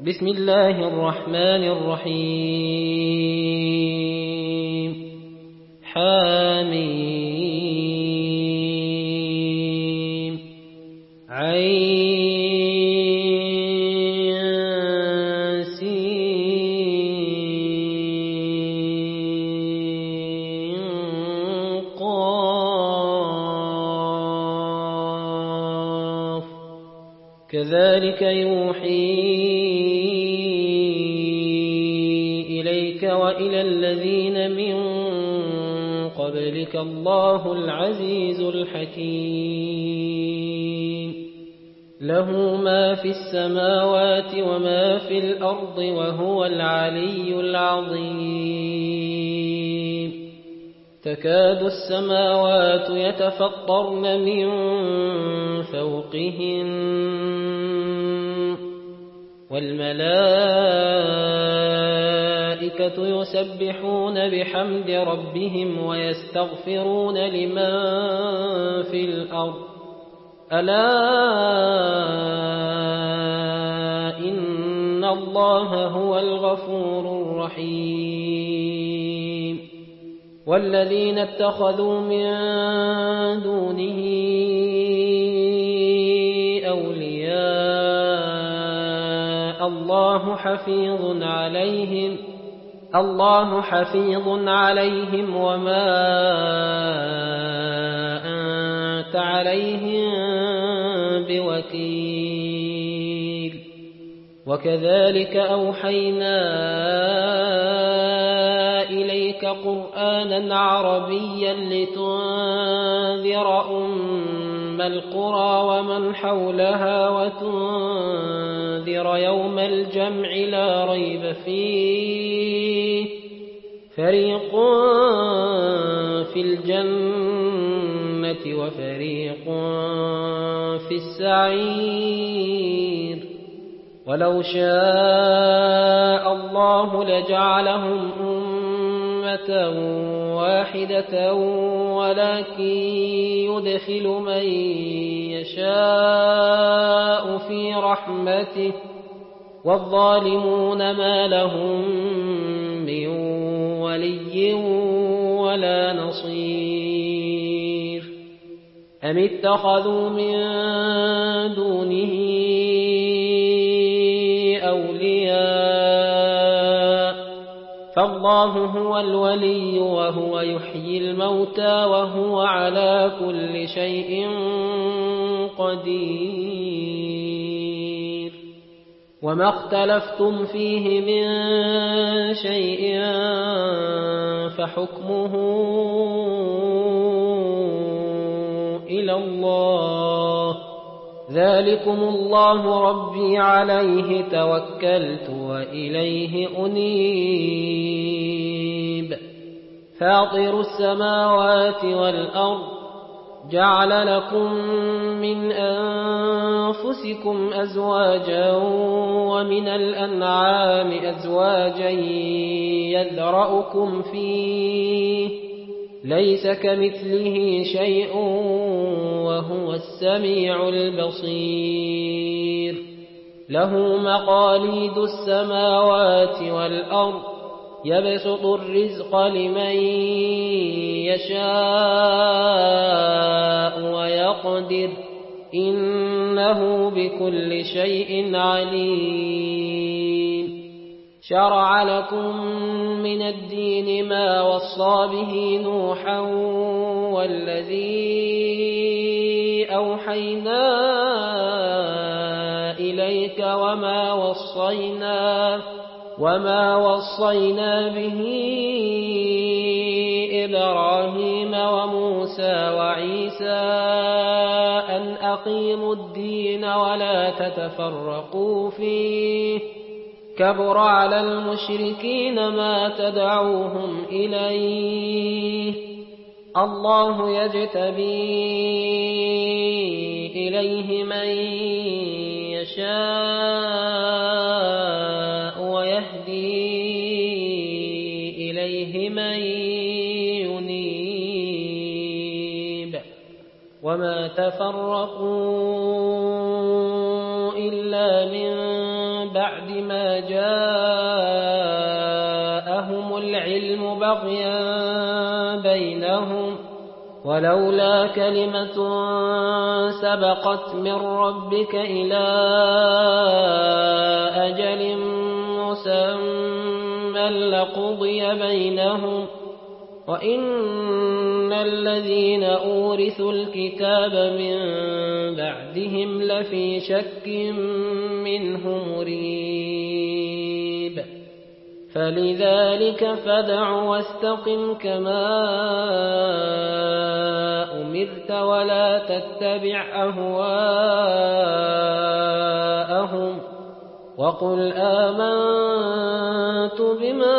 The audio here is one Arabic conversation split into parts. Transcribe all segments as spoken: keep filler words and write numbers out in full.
بسم الله الرحمن الرحيم حميم عين سين قاف كذلك يوحي إليك وإلى الذين من قبلك الله العزيز الحكيم له ما في السماوات وما في الأرض وهو العلي العظيم تكاد السماوات يتفطرن من فوقهن والملائكة يسبحون بحمد ربهم ويستغفرون لمن في الأرض ألا إن الله هو الغفور الرحيم والذين اتخذوا من دونه أولياء الله حفيظ عليهم الله حفيظ عليهم وما أنت عليهم بوكيل وكذلك أوحينا إليك قرآنا عربيا لتنذر أم القرى ومن حولها وتنذر يوم الجمع لا ريب فيه فريق في الجنة وفريق في السعير ولو شاء الله لجعلهم أمة واحدة ولكن يدخل من يشاء في رحمته والظالمون ما لهم من ولي ولا نصير أم اتخذوا من دونه أولياء فالله هو الولي وهو يحيي الموتى وهو على كل شيء قدير وما اختلفتم فيه من شيء فحكمه إلى الله ذلكم الله ربي عليه توكلت وإليه أنيب فاطر السماوات والأرض جعل لكم من أنفسكم أزواجا ومن الأنعام أزواجا يذرأكم فيه ليس كمثله شيء وهو السميع البصير له مقاليد السماوات والأرض يبسط الرزق لمن يشاء ويقدر إنه بكل شيء عليم شرع لكم من الدين ما وصى به نوحا والذي أوحينا إليك وما وصينا وما وصينا به إبراهيم وموسى وعيسى أن أقيموا الدين ولا تتفرقوا فيه كبر على المشركين ما تدعوهم إليه الله يجتبي إليه من يشاء ويهدي إليه من ينيب وما تفرقوا إلا من بعد ما جاءهم العلم بغيا بينهم ولولا كلمة سبقت من ربك إلى أجل مسمى لقضي بينهم وإن الذين أورثوا الكتاب من بعدهم لفي شك منه مريب فلذلك فادع واستقم كما أمرت ولا تتبع أهواءهم وقل آمنت بما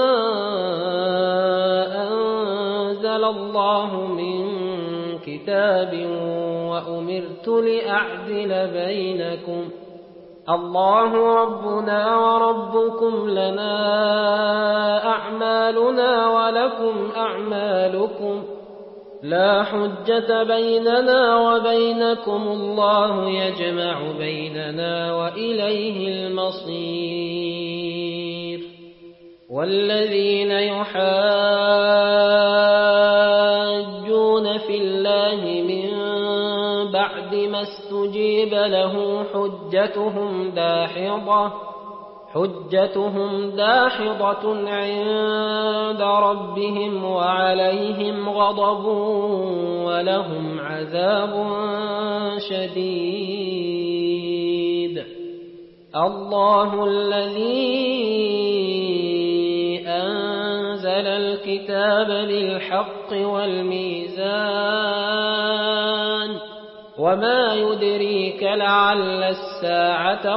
أنزل الله من كتاب وأمرت لأعدل بينكم الله ربنا وربكم لنا أعمالنا ولكم أعمالكم لا حجة بيننا وبينكم الله يجمع بيننا وإليه المصير والذين يحاجون في الله من بعد ما استجيب له حجتهم داحضة حجتهم داحضة عند ربهم وعليهم غضب ولهم عذاب شديد الله الذي أنزل الكتاب بالحق والميزان وما يدريك لعل الساعة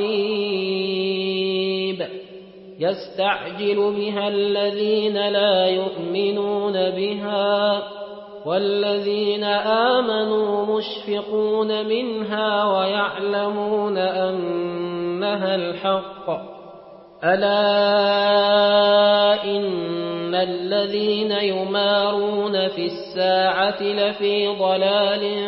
قريب يستعجل بها الذين لا يؤمنون بها والذين آمنوا مشفقون منها ويعلمون أنها الحق ألا إن الذين يمارون في الساعة لفي ضلال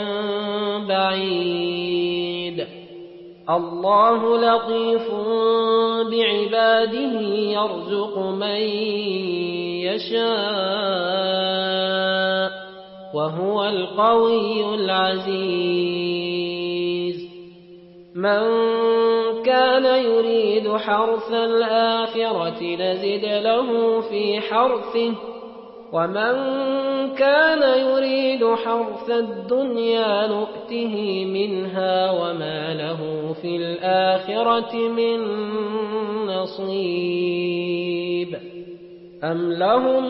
بعيد الله لطيف بعباده يرزق من يشاء وهو القوي العزيز من كان يريد حرث الآخرة نزد له في حرثه ومن كان يريد حرث الدنيا نؤته منها وما له في الآخرة من نصيب أم لهم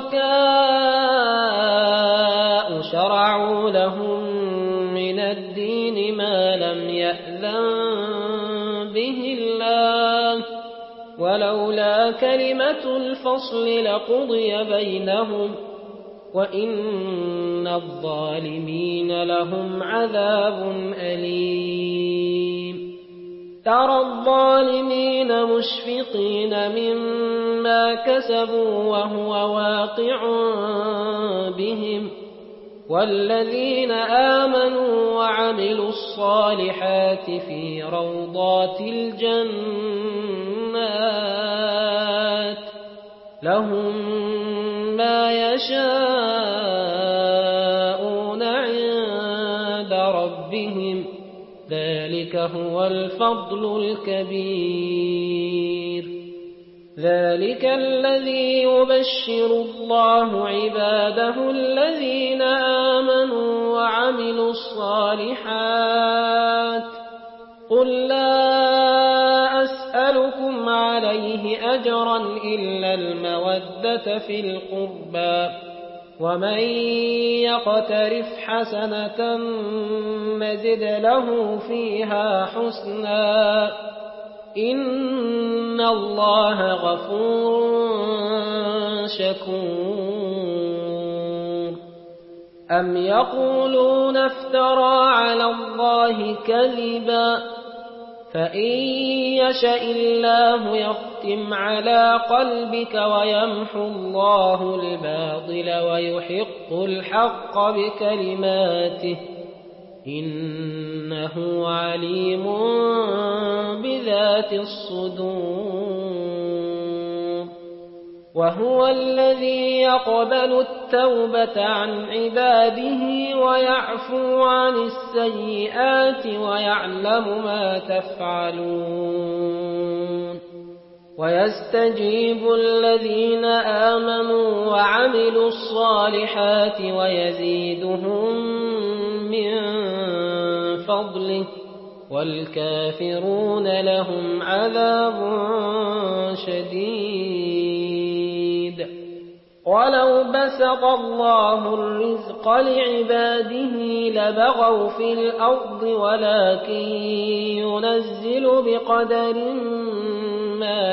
شركاء شرعوا لهم من الدين ما لم يأذن به الله ولولا كلمة الفصل لقضي بينهم وإن الظالمين لهم عذاب أليم ترى الظالمين مشفقين مما كسبوا وهو واقع بهم والذين آمنوا وعملوا الصالحات في روضات الجنات لهم ما يشاءون عند ربهم ذلك هو الفضل الكبير ذلك الذي يبشر الله عباده الذين آمنوا وعملوا الصالحات قل لا أسألكم عليه أجرا إلا المودة في القربى ومن يقترف حسنة نزد له فيها حسنا إن الله غفور شكور أم يقولون افترى على الله كذبا فإن يشأ الله يختم على قلبك ويمحو الله الباطل ويحق الحق بكلماته إنه عليم بذات الصدور وهو الذي يقبل التوبة عن عباده ويعفو عن السيئات ويعلم ما تفعلون ويستجيب الذين آمنوا وعملوا الصالحات ويزيدهم من فضله والكافرون لهم عذاب شديد ولو بسط الله الرزق لعباده لبغوا في الأرض ولكن ينزل بقدر ما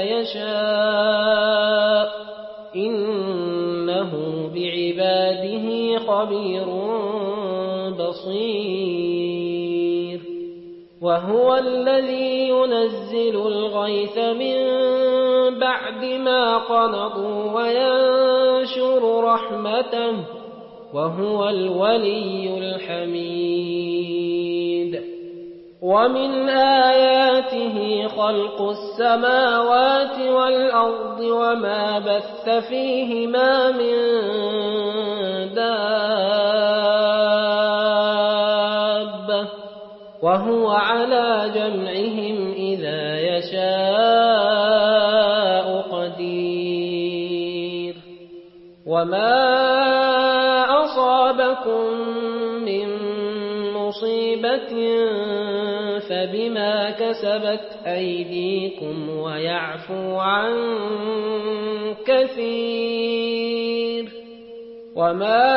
يشاء إنه بعباده خبير بصير وهو الذي ينزل الغيث من بعد ما قنطوا وينشر رحمته وهو الولي الحميد ومن آياته خلق السماوات والأرض وما بث فيهما من دابة وهو على جمعهم إذا يشاء قدير وما أصابكم من مصيبة فبما كسبت أيديكم ويعفو عن كثير وما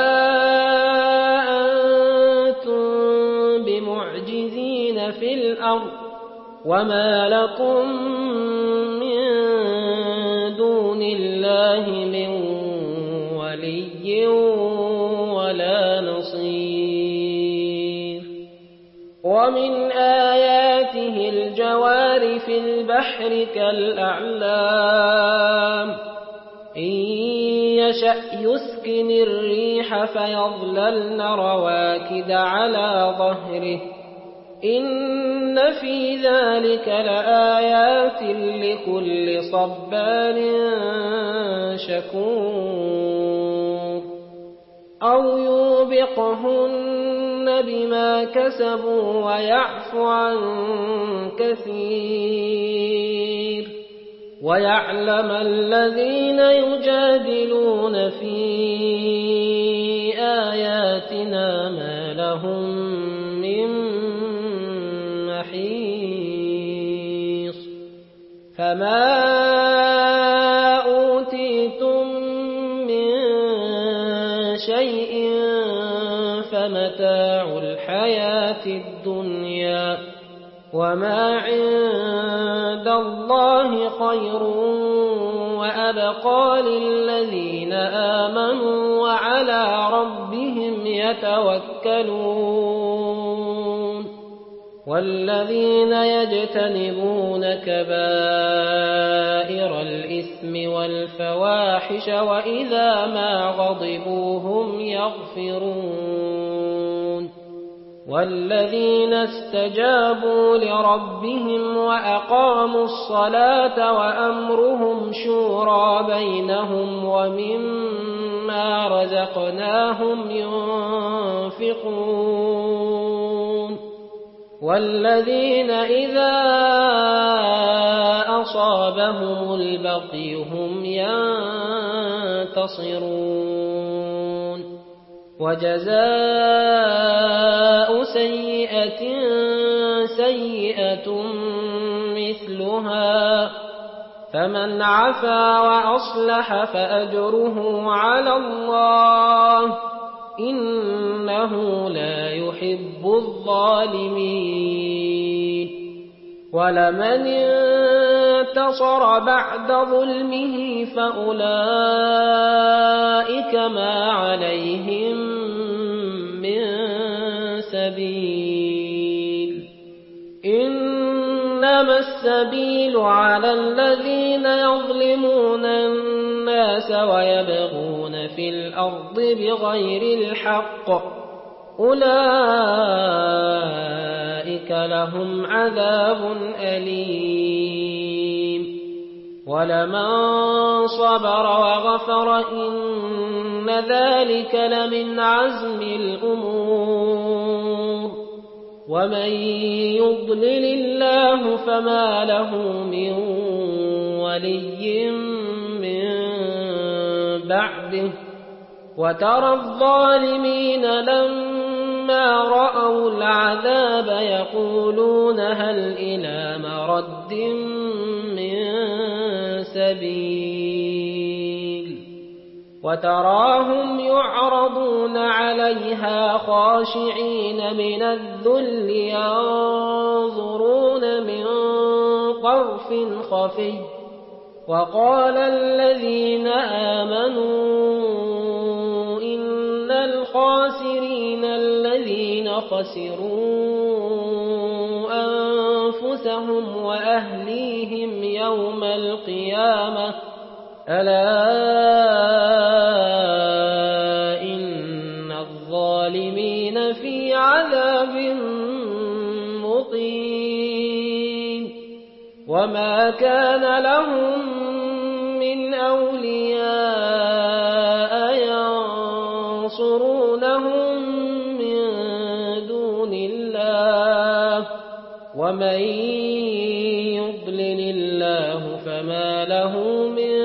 أنتم بمعجزين في الأرض وما لكم من دون الله من ولي ولا نصير ومن آياته الجوار في البحر كالأعلام إن يشأ يسكن الريح فيظللن رواكد على ظهره إن في ذلك لآيات لكل صبار شكور أو يوبقهن بما كسبوا ويعفو عن كثير ويعلم الذين يجادلون في آياتنا ما لهم من محيص فما أوتيتم من شيء فمتاع الحياة الدنيا وما عند الله خير وأبقى للذين آمنوا وعلى ربهم يتوكلون والذين يجتنبون كبائر الإثم والفواحش وإذا ما غضبوا هم يغفرون والذين استجابوا لربهم وأقاموا الصلاة وأمرهم شورى بينهم ومما رزقناهم ينفقون والذين إذا أصابهم البغي هم ينتصرون وجزاء سيئة سيئة مثلها فمن عفا وأصلح فأجره على الله إنه لا يحب الظالمين ولمن انتصر بعد ظلمه فأولئك ما عليهم من سبيل إنما السبيل على الذين يظلمون الناس ويبغون في الأرض بغير الحق أولئك لهم عذاب أليم ولمن صبر وغفر إن ذلك لمن عزم الأمور ومن يضلل الله فما له من ولي من بعده وترى الظالمين لما رأوا العذاب يقولون هل إلى مرد من سبيل وتراهم يعرضون عليها خاشعين من الذل ينظرون من طرف خفي وقال الذين آمنوا إن الخاسرين الذين خسروا أنفسهم وأهليهم يوم القيامة ألا إن الظالمين في عذاب مقيم وما كان لهم من أولياء ينصرونهم من دون الله ومن يضلل الله فما له من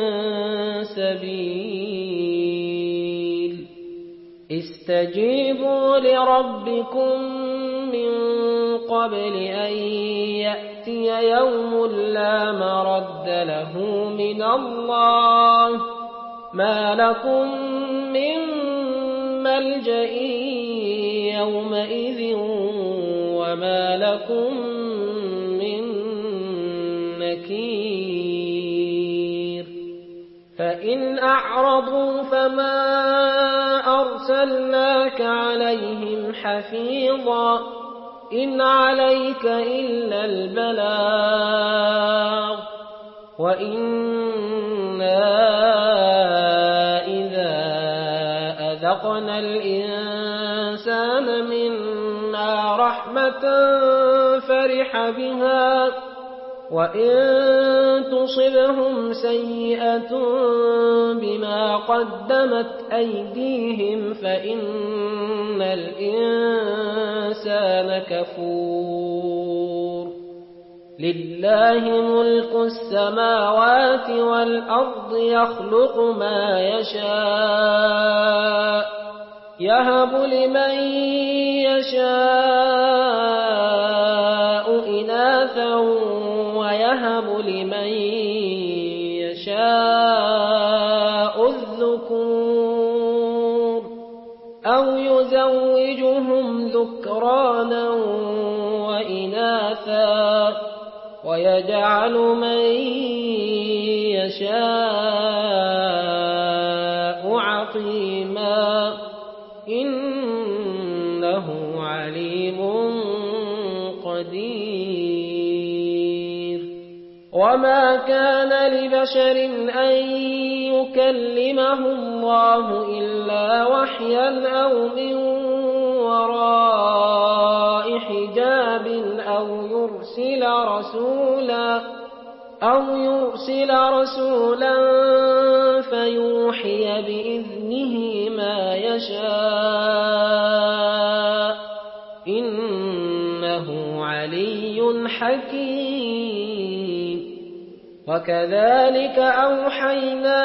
سبيل استجيبوا لربكم من قبل أن يأتي يوم لا مرد له من الله ما لكم من ملجأ يومئذ وما لكم من نكير فإن أعرضوا فما أرسلناك عليهم حفيظا إن عليك إلا البلاغ وإنا إذا أذقنا الإنسان منا رحمة فرح بها وإن تصبهم سيئة بما قدمت أيديهم فإن الإنسان كفور لله ملك السماوات والأرض يخلق ما يشاء يهب لمن يشاء إناثا ويهب لمن يشاء الذكور أو يزوجهم ذكرانا وإناثا ويجعل من يشاء عقيما إنه عليم قدير وما كان لبشر أن يكلمه الله إلا وحيا أو من وراء حجاب أو يرسل رسولا أو يرسل رسولا فيوحي بإذنه ما يشاء إنه علي حكيم وكذلك أوحينا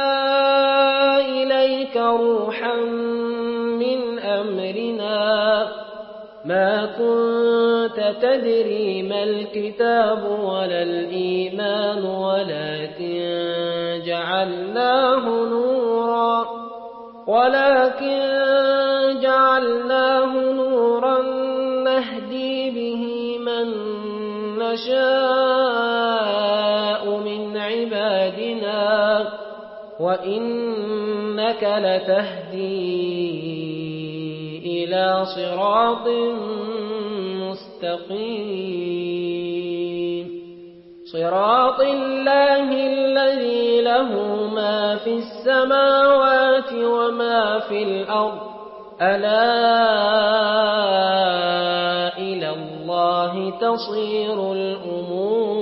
إليك روحا من أمرنا ما كنت تدري ما الكتاب ولا الإيمان ولكن جعلناه نورا ولكن جعلناه نورا نهدي به من نشاء من عبادنا وإنك لتهدي إلى صراط مستقيم صراط الله الذي له ما في السماوات وما في الأرض ألا إلى الله تصير الأمور